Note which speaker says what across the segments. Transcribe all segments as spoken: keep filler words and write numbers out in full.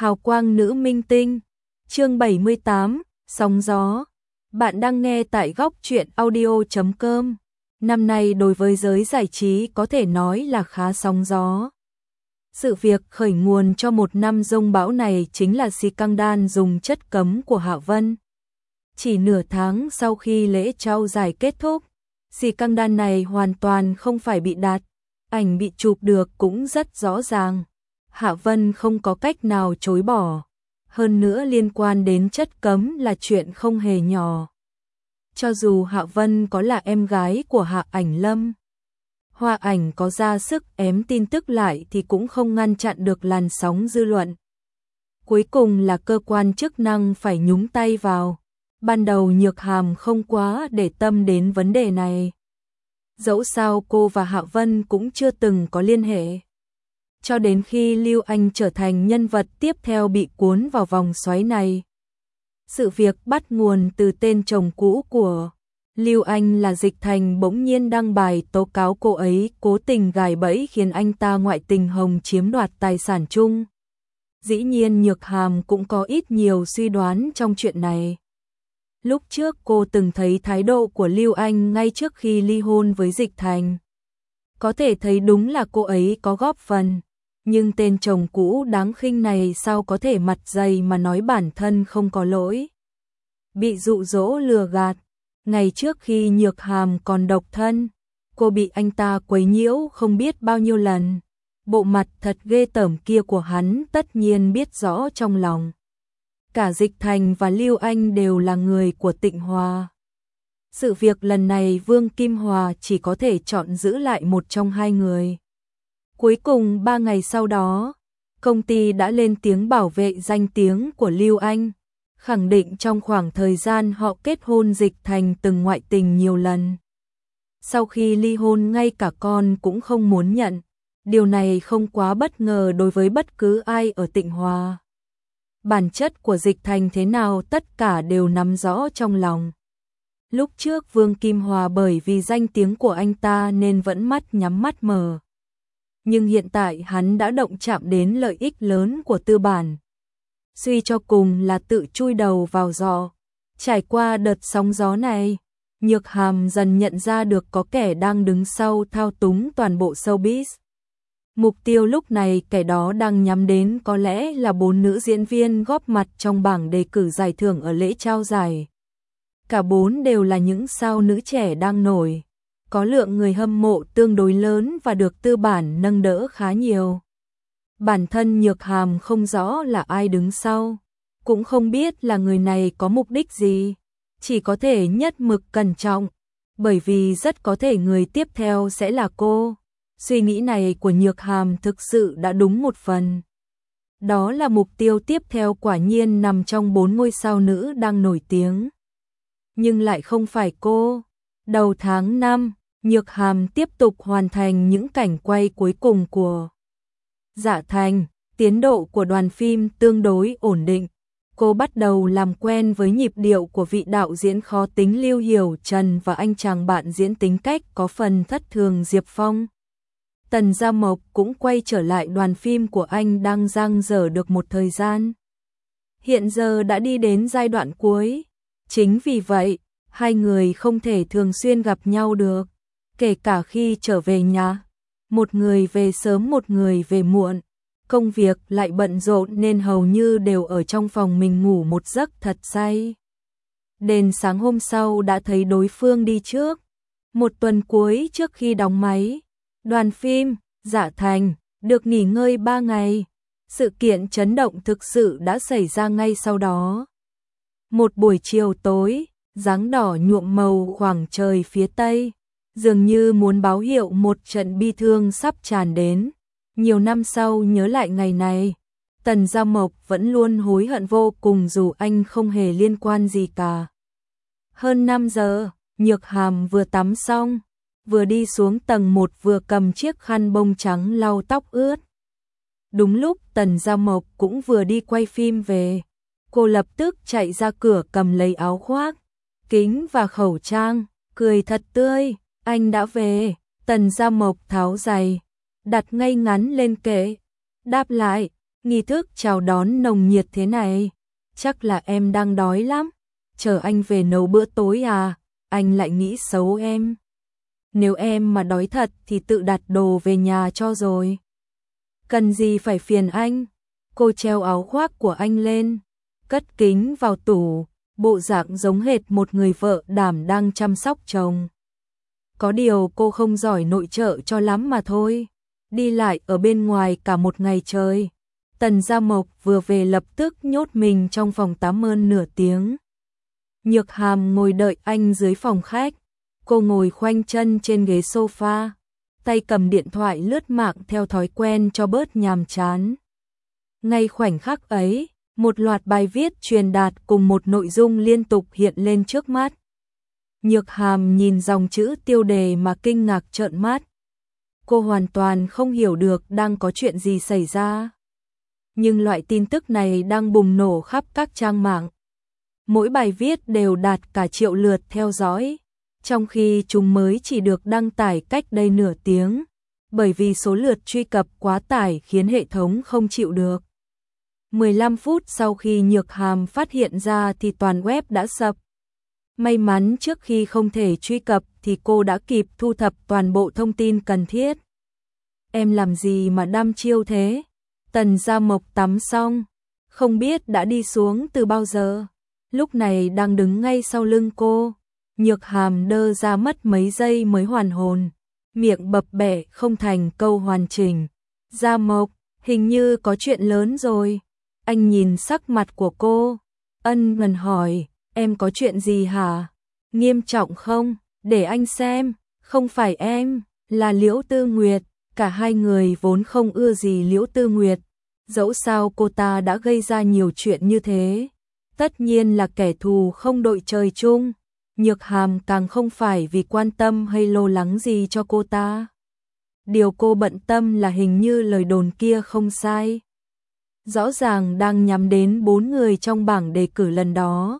Speaker 1: Hào quang nữ minh tinh, chương bảy mươi tám, sóng gió. Bạn đang nghe tại góc truyện audio chấm com. Năm nay đối với giới giải trí có thể nói là khá sóng gió. Sự việc khởi nguồn cho một năm rông bão này chính là scandal dùng chất cấm của Hạ Vân. Chỉ nửa tháng sau khi lễ trao giải kết thúc, scandal này hoàn toàn không phải bị đặt, ảnh bị chụp được cũng rất rõ ràng. Hạ Vân không có cách nào chối bỏ. Hơn nữa liên quan đến chất cấm là chuyện không hề nhỏ. Cho dù Hạ Vân có là em gái của Hạ Ảnh Lâm, Hoa Ảnh có ra sức ém tin tức lại thì cũng không ngăn chặn được làn sóng dư luận. Cuối cùng là cơ quan chức năng phải nhúng tay vào. Ban đầu Nhược Hàm không quá để tâm đến vấn đề này. Dẫu sao cô và Hạ Vân cũng chưa từng có liên hệ. Cho đến khi Lưu Anh trở thành nhân vật tiếp theo bị cuốn vào vòng xoáy này. Sự việc bắt nguồn từ tên chồng cũ của Lưu Anh là Dịch Thành bỗng nhiên đăng bài tố cáo cô ấy cố tình gài bẫy khiến anh ta ngoại tình Hồng chiếm đoạt tài sản chung. Dĩ nhiên Nhược Hàm cũng có ít nhiều suy đoán trong chuyện này. Lúc trước cô từng thấy thái độ của Lưu Anh ngay trước khi ly hôn với Dịch Thành. Có thể thấy đúng là cô ấy có góp phần. Nhưng tên chồng cũ đáng khinh này sao có thể mặt dày mà nói bản thân không có lỗi. Bị dụ dỗ lừa gạt. Ngày trước khi Nhược Hàm còn độc thân, cô bị anh ta quấy nhiễu không biết bao nhiêu lần. Bộ mặt thật ghê tởm kia của hắn tất nhiên biết rõ trong lòng. Cả Dịch Thành và Lưu Anh đều là người của Tịnh Hòa. Sự việc lần này Vương Kim Hòa chỉ có thể chọn giữ lại một trong hai người. Cuối cùng ba ngày sau đó, công ty đã lên tiếng bảo vệ danh tiếng của Lưu Anh, khẳng định trong khoảng thời gian họ kết hôn Dịch Thành từng ngoại tình nhiều lần. Sau khi ly hôn ngay cả con cũng không muốn nhận, điều này không quá bất ngờ đối với bất cứ ai ở Tịnh Hòa. Bản chất của Dịch Thành thế nào tất cả đều nắm rõ trong lòng. Lúc trước Vương Kim Hòa bởi vì danh tiếng của anh ta nên vẫn mắt nhắm mắt mở. Nhưng hiện tại hắn đã động chạm đến lợi ích lớn của tư bản. Suy cho cùng là tự chui đầu vào giỏ. Trải qua đợt sóng gió này, Nhược Hàm dần nhận ra được có kẻ đang đứng sau thao túng toàn bộ showbiz. Mục tiêu lúc này kẻ đó đang nhắm đến có lẽ là bốn nữ diễn viên góp mặt trong bảng đề cử giải thưởng ở lễ trao giải. Cả bốn đều là những sao nữ trẻ đang nổi. Có lượng người hâm mộ tương đối lớn và được tư bản nâng đỡ khá nhiều. Bản thân Nhược Hàm không rõ là ai đứng sau, cũng không biết là người này có mục đích gì, chỉ có thể nhất mực cẩn trọng, bởi vì rất có thể người tiếp theo sẽ là cô. Suy nghĩ này của Nhược Hàm thực sự đã đúng một phần. Đó là mục tiêu tiếp theo quả nhiên nằm trong bốn ngôi sao nữ đang nổi tiếng. Nhưng lại không phải cô. Đầu tháng năm, Nhược Hàm tiếp tục hoàn thành những cảnh quay cuối cùng của Dạ Thành, tiến độ của đoàn phim tương đối ổn định. Cô bắt đầu làm quen với nhịp điệu của vị đạo diễn khó tính Lưu Hiểu Trần và anh chàng bạn diễn tính cách có phần thất thường Diệp Phong. Tần Gia Mộc cũng quay trở lại đoàn phim của anh đang dang dở được một thời gian. Hiện giờ đã đi đến giai đoạn cuối. Chính vì vậy, hai người không thể thường xuyên gặp nhau được. Kể cả khi trở về nhà, một người về sớm một người về muộn, công việc lại bận rộn nên hầu như đều ở trong phòng mình ngủ một giấc thật say. Đến sáng hôm sau đã thấy đối phương đi trước. Một tuần cuối trước khi đóng máy, đoàn phim Dạ Thành được nghỉ ngơi ba ngày. Sự kiện chấn động thực sự đã xảy ra ngay sau đó. Một buổi chiều tối, dáng đỏ nhuộm màu khoảng trời phía tây, dường như muốn báo hiệu một trận bi thương sắp tràn đến. Nhiều năm sau nhớ lại ngày này, Tần Gia Mộc vẫn luôn hối hận vô cùng dù anh không hề liên quan gì cả. Hơn năm giờ, Nhược Hàm vừa tắm xong, vừa đi xuống tầng một vừa cầm chiếc khăn bông trắng lau tóc ướt. Đúng lúc Tần Gia Mộc cũng vừa đi quay phim về, cô lập tức chạy ra cửa cầm lấy áo khoác, kính và khẩu trang, cười thật tươi. Anh đã về. Tần Gia Mộc tháo giày, đặt ngay ngắn lên kệ, đáp lại, Nghi thức chào đón nồng nhiệt thế này, chắc là em đang đói lắm, chờ anh về nấu bữa tối à, anh lại nghĩ xấu em. Nếu em mà đói thật thì tự đặt đồ về nhà cho rồi. Cần gì phải phiền anh. Cô treo áo khoác của anh lên, cất kính vào tủ, bộ dạng giống hệt một người vợ đảm đang chăm sóc chồng. Có điều cô không giỏi nội trợ cho lắm mà thôi. Đi lại ở bên ngoài cả một ngày trời. Tần Gia Mộc vừa về lập tức nhốt mình trong phòng tắm hơn nửa tiếng. Nhược Hàm ngồi đợi anh dưới phòng khách. Cô ngồi khoanh chân trên ghế sofa, tay cầm điện thoại lướt mạng theo thói quen cho bớt nhàm chán. Ngay khoảnh khắc ấy, một loạt bài viết truyền đạt cùng một nội dung liên tục hiện lên trước mắt. Nhược Hàm nhìn dòng chữ tiêu đề mà kinh ngạc trợn mắt. Cô hoàn toàn không hiểu được đang có chuyện gì xảy ra. Nhưng loại tin tức này đang bùng nổ khắp các trang mạng. Mỗi bài viết đều đạt cả triệu lượt theo dõi, trong khi chúng mới chỉ được đăng tải cách đây nửa tiếng, bởi vì số lượt truy cập quá tải khiến hệ thống không chịu được. mười lăm phút sau khi Nhược Hàm phát hiện ra thì toàn web đã sập. May mắn trước khi không thể truy cập thì cô đã kịp thu thập toàn bộ thông tin cần thiết. Em làm gì mà đăm chiêu thế? Tần Gia Mộc tắm xong, không biết đã đi xuống từ bao giờ. Lúc này đang đứng ngay sau lưng cô. Nhược Hàm đơ ra mất mấy giây mới hoàn hồn, miệng bập bẹ không thành câu hoàn chỉnh. Gia Mộc, hình như có chuyện lớn rồi. Anh nhìn sắc mặt của cô, ân cần hỏi, em có chuyện gì hả? Nghiêm trọng không? Để anh xem. Không phải em, là Liễu Tư Nguyệt. Cả hai người vốn không ưa gì Liễu Tư Nguyệt, dẫu sao cô ta đã gây ra nhiều chuyện như thế. Tất nhiên là kẻ thù không đội trời chung. Nhược Hàm càng không phải vì quan tâm hay lo lắng gì cho cô ta. Điều cô bận tâm là hình như lời đồn kia không sai. Rõ ràng đang nhắm đến bốn người trong bảng đề cử lần đó.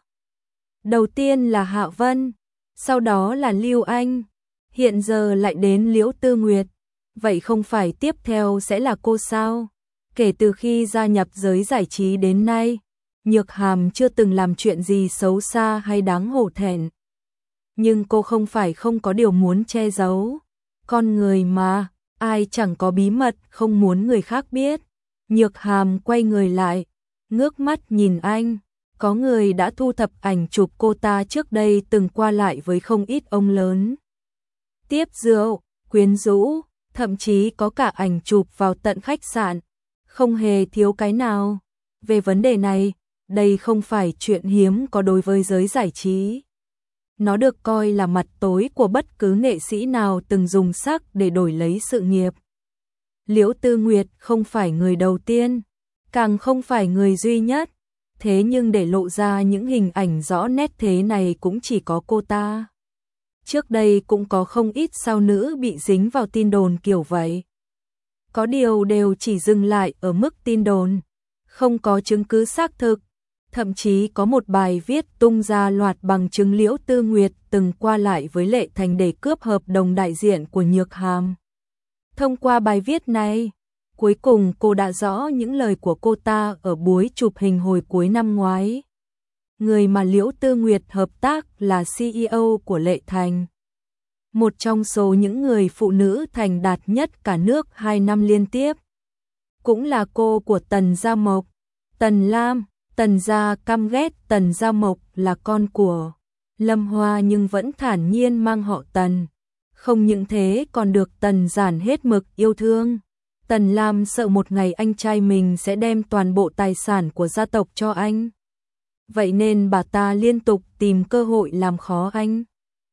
Speaker 1: Đầu tiên là Hạ Vân, sau đó là Lưu Anh, hiện giờ lại đến Liễu Tư Nguyệt. Vậy không phải tiếp theo sẽ là cô sao? Kể từ khi gia nhập giới giải trí đến nay, Nhược Hàm chưa từng làm chuyện gì xấu xa hay đáng hổ thẹn. Nhưng cô không phải không có điều muốn che giấu. Con người mà, ai chẳng có bí mật không muốn người khác biết. Nhược Hàm quay người lại, ngước mắt nhìn anh. Có người đã thu thập ảnh chụp cô ta trước đây từng qua lại với không ít ông lớn. Tiếp rượu, quyến rũ, thậm chí có cả ảnh chụp vào tận khách sạn. Không hề thiếu cái nào. Về vấn đề này, đây không phải chuyện hiếm có đối với giới giải trí. Nó được coi là mặt tối của bất cứ nghệ sĩ nào từng dùng sắc để đổi lấy sự nghiệp. Liễu Tư Nguyệt không phải người đầu tiên, càng không phải người duy nhất. Thế nhưng để lộ ra những hình ảnh rõ nét thế này cũng chỉ có cô ta. Trước đây cũng có không ít sao nữ bị dính vào tin đồn kiểu vậy. Có điều đều chỉ dừng lại ở mức tin đồn, không có chứng cứ xác thực. Thậm chí có một bài viết tung ra loạt bằng chứng Liễu Tư Nguyệt từng qua lại với Lệ Thành để cướp hợp đồng đại diện của Nhược Hàm. Thông qua bài viết này, cuối cùng cô đã rõ những lời của cô ta ở buổi chụp hình hồi cuối năm ngoái. Người mà Liễu Tư Nguyệt hợp tác là xê e ô của Lệ Thành. Một trong số những người phụ nữ thành đạt nhất cả nước hai năm liên tiếp. Cũng là cô của Tần Gia Mộc, Tần Lam. Tần gia căm ghét Tần Gia Mộc là con của Lâm Hoa nhưng vẫn thản nhiên mang họ Tần. Không những thế còn được Tần Giản hết mực yêu thương. Tần Lam sợ một ngày anh trai mình sẽ đem toàn bộ tài sản của gia tộc cho anh. Vậy nên bà ta liên tục tìm cơ hội làm khó anh.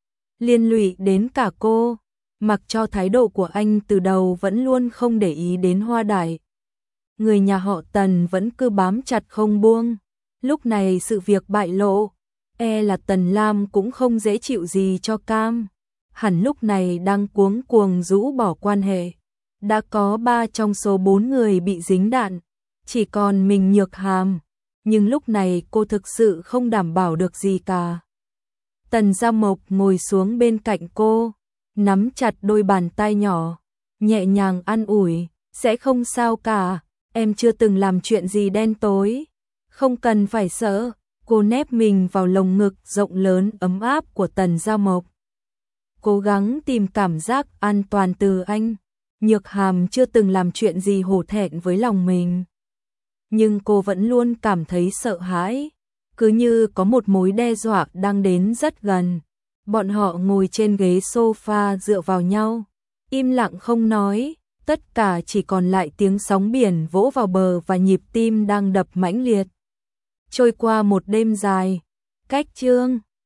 Speaker 1: Liên lụy đến cả cô, mặc cho thái độ của anh từ đầu vẫn luôn không để ý đến Hoa Đại. Người nhà họ Tần vẫn cứ bám chặt không buông. Lúc này sự việc bại lộ, e là Tần Lam cũng không dễ chịu gì cho cam. Hẳn lúc này đang cuống cuồng rũ bỏ quan hệ. Đã có ba trong số bốn người bị dính đạn, chỉ còn mình Nhược Hàm. Nhưng lúc này cô thực sự không đảm bảo được gì cả. Tần Gia Mộc ngồi xuống bên cạnh cô, nắm chặt đôi bàn tay nhỏ, nhẹ nhàng an ủi, sẽ không sao cả. em chưa từng làm chuyện gì đen tối, không cần phải sợ. Cô nép mình vào lồng ngực rộng lớn ấm áp của Tần Giao Mộc, cố gắng tìm cảm giác an toàn từ anh. Nhược Hàm chưa từng làm chuyện gì hổ thẹn với lòng mình, nhưng cô vẫn luôn cảm thấy sợ hãi, cứ như có một mối đe dọa đang đến rất gần. Bọn họ ngồi trên ghế sofa dựa vào nhau, im lặng không nói, tất cả chỉ còn lại tiếng sóng biển vỗ vào bờ và nhịp tim đang đập mãnh liệt. Trôi qua một đêm dài, cách chương